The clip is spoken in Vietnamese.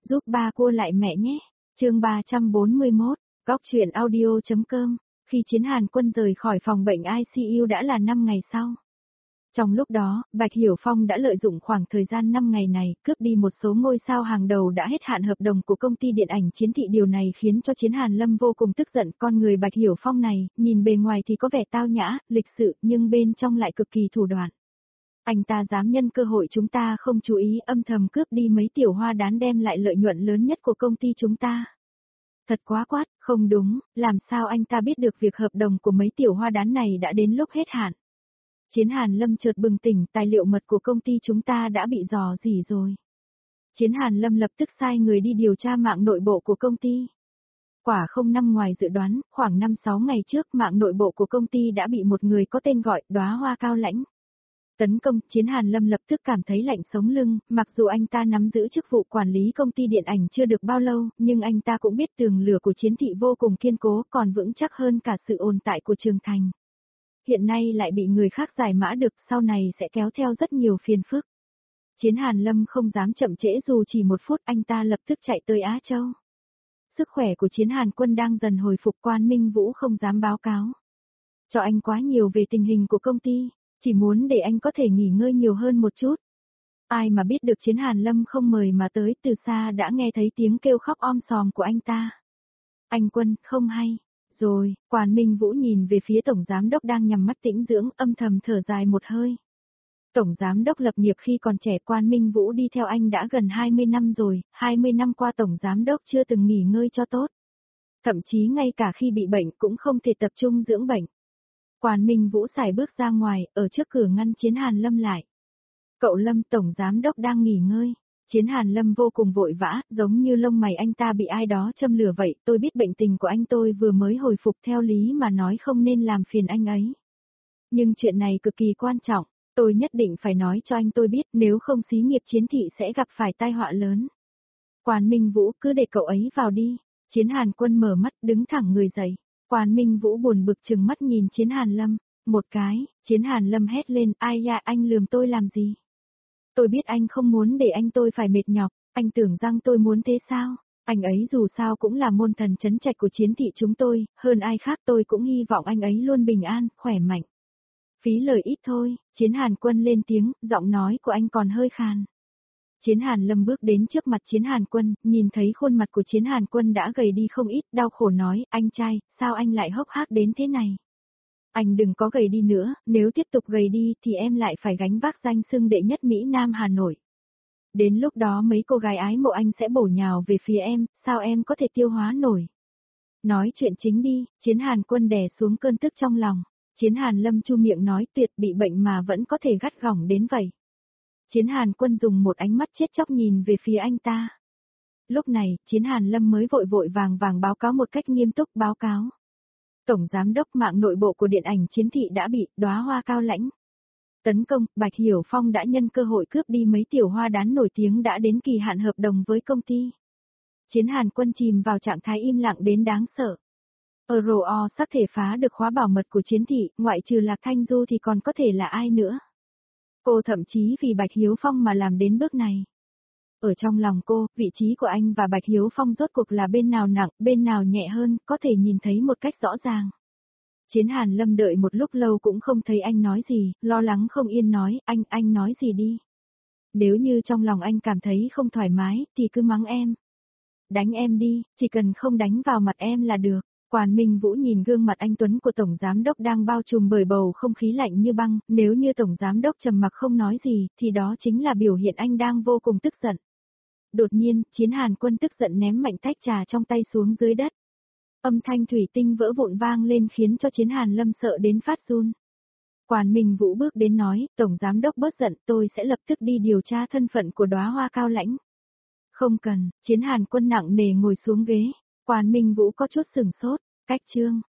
giúp ba cua lại mẹ nhé. Chương 341, Góc truyện audio.com. Khi Chiến Hàn Quân rời khỏi phòng bệnh ICU đã là 5 ngày sau. Trong lúc đó, Bạch Hiểu Phong đã lợi dụng khoảng thời gian 5 ngày này, cướp đi một số ngôi sao hàng đầu đã hết hạn hợp đồng của công ty điện ảnh Chiến Thị. Điều này khiến cho Chiến Hàn Lâm vô cùng tức giận. Con người Bạch Hiểu Phong này, nhìn bề ngoài thì có vẻ tao nhã, lịch sự, nhưng bên trong lại cực kỳ thủ đoạn. Anh ta dám nhân cơ hội chúng ta không chú ý âm thầm cướp đi mấy tiểu hoa đán đem lại lợi nhuận lớn nhất của công ty chúng ta. Thật quá quát, không đúng, làm sao anh ta biết được việc hợp đồng của mấy tiểu hoa đán này đã đến lúc hết hạn. Chiến Hàn Lâm chợt bừng tỉnh, tài liệu mật của công ty chúng ta đã bị rò rỉ rồi. Chiến Hàn Lâm lập tức sai người đi điều tra mạng nội bộ của công ty. Quả không nằm ngoài dự đoán, khoảng 5-6 ngày trước mạng nội bộ của công ty đã bị một người có tên gọi Đóa Hoa Cao Lãnh tấn công. Chiến Hàn Lâm lập tức cảm thấy lạnh sống lưng, mặc dù anh ta nắm giữ chức vụ quản lý công ty điện ảnh chưa được bao lâu, nhưng anh ta cũng biết tường lửa của Chiến Thị vô cùng kiên cố, còn vững chắc hơn cả sự ồn tại của Trường Thành. Hiện nay lại bị người khác giải mã được, sau này sẽ kéo theo rất nhiều phiền phức. Chiến Hàn Lâm không dám chậm trễ dù chỉ 1 phút, anh ta lập tức chạy tới Á Châu. Sức khỏe của Chiến Hàn Quân đang dần hồi phục, Quan Minh Vũ không dám báo cáo cho anh quá nhiều về tình hình của công ty, chỉ muốn để anh có thể nghỉ ngơi nhiều hơn một chút. Ai mà biết được Chiến Hàn Lâm không mời mà tới, từ xa đã nghe thấy tiếng kêu khóc om sòm của anh ta. Anh Quân, không hay. Rồi, Quan Minh Vũ nhìn về phía Tổng Giám Đốc đang nhắm mắt tĩnh dưỡng, âm thầm thở dài một hơi. Tổng Giám Đốc lập nghiệp khi còn trẻ, Quan Minh Vũ đi theo anh đã gần 20 năm rồi, 20 năm qua Tổng Giám Đốc chưa từng nghỉ ngơi cho tốt. Thậm chí ngay cả khi bị bệnh cũng không thể tập trung dưỡng bệnh. Quan Minh Vũ sải bước ra ngoài, ở trước cửa ngăn Chiến Hàn Lâm lại. Cậu Lâm, Tổng Giám Đốc đang nghỉ ngơi. Chiến Hàn Lâm vô cùng vội vã, giống như lông mày anh ta bị ai đó châm lửa vậy. Tôi biết bệnh tình của anh, tôi vừa mới hồi phục, theo lý mà nói không nên làm phiền anh ấy. Nhưng chuyện này cực kỳ quan trọng, tôi nhất định phải nói cho anh tôi biết, nếu không xí nghiệp Chiến Thị sẽ gặp phải tai họa lớn. Quan Minh Vũ, cứ để cậu ấy vào đi. Chiến Hàn Quân mở mắt, đứng thẳng người dậy. Quan Minh Vũ buồn bực trừng mắt nhìn Chiến Hàn Lâm. Một cái, Chiến Hàn Lâm hét lên, ai da, anh lườm tôi làm gì? Tôi biết anh không muốn để anh tôi phải mệt nhọc, anh tưởng rằng tôi muốn thế sao? Anh ấy dù sao cũng là môn thần trấn trạch của Chiến Thị chúng tôi, hơn ai khác tôi cũng hy vọng anh ấy luôn bình an, khỏe mạnh. Phí lời ít thôi, Chiến Hàn Quân lên tiếng, giọng nói của anh còn hơi khàn. Chiến Hàn Lâm bước đến trước mặt Chiến Hàn Quân, nhìn thấy khuôn mặt của Chiến Hàn Quân đã gầy đi không ít, đau khổ nói, anh trai, sao anh lại hốc hác đến thế này? Anh đừng có gầy đi nữa, nếu tiếp tục gầy đi thì em lại phải gánh vác danh xưng đệ nhất Mỹ Nam Hà Nội. Đến lúc đó mấy cô gái ái mộ anh sẽ bổ nhào về phía em, sao em có thể tiêu hóa nổi? Nói chuyện chính đi, Chiến Hàn Quân đè xuống cơn tức trong lòng. Chiến Hàn Lâm chu miệng nói, tuyệt, bị bệnh mà vẫn có thể gắt gỏng đến vậy. Chiến Hàn Quân dùng một ánh mắt chết chóc nhìn về phía anh ta. Lúc này, Chiến Hàn Lâm mới vội vội vàng vàng báo cáo một cách nghiêm túc, báo cáo. Tổng Giám Đốc, mạng nội bộ của điện ảnh Chiến Thị đã bị Đóa Hoa Cao Lãnh tấn công. Bạch Hiểu Phong đã nhân cơ hội cướp đi mấy tiểu hoa đán nổi tiếng đã đến kỳ hạn hợp đồng với công ty. Chiến Hàn Quân chìm vào trạng thái im lặng đến đáng sợ. RO sắp thể phá được khóa bảo mật của Chiến Thị, ngoại trừ Lạc Thanh Du thì còn có thể là ai nữa. Cô thậm chí vì Bạch Hiếu Phong mà làm đến bước này. Ở trong lòng cô, vị trí của anh và Bạch Hiếu Phong rốt cuộc là bên nào nặng, bên nào nhẹ hơn, có thể nhìn thấy một cách rõ ràng. Chiến Hàn Lâm đợi một lúc lâu cũng không thấy anh nói gì, lo lắng không yên nói, anh nói gì đi. Nếu như trong lòng anh cảm thấy không thoải mái, thì cứ mắng em. Đánh em đi, chỉ cần không đánh vào mặt em là được. Quan Minh Vũ nhìn gương mặt anh tuấn của Tổng Giám Đốc đang bao trùm bởi bầu không khí lạnh như băng, nếu như Tổng Giám Đốc trầm mặc không nói gì, thì đó chính là biểu hiện anh đang vô cùng tức giận. Đột nhiên, Chiến Hàn Quân tức giận ném mạnh tách trà trong tay xuống dưới đất. Âm thanh thủy tinh vỡ vụn vang lên khiến cho Chiến Hàn Lâm sợ đến phát run. Quan Minh Vũ bước đến nói, Tổng Giám Đốc bớt giận, tôi sẽ lập tức đi điều tra thân phận của Đóa Hoa Cao Lãnh. Không cần, Chiến Hàn Quân nặng nề ngồi xuống ghế. Quan Minh Vũ có chút sửng sốt, cách chương.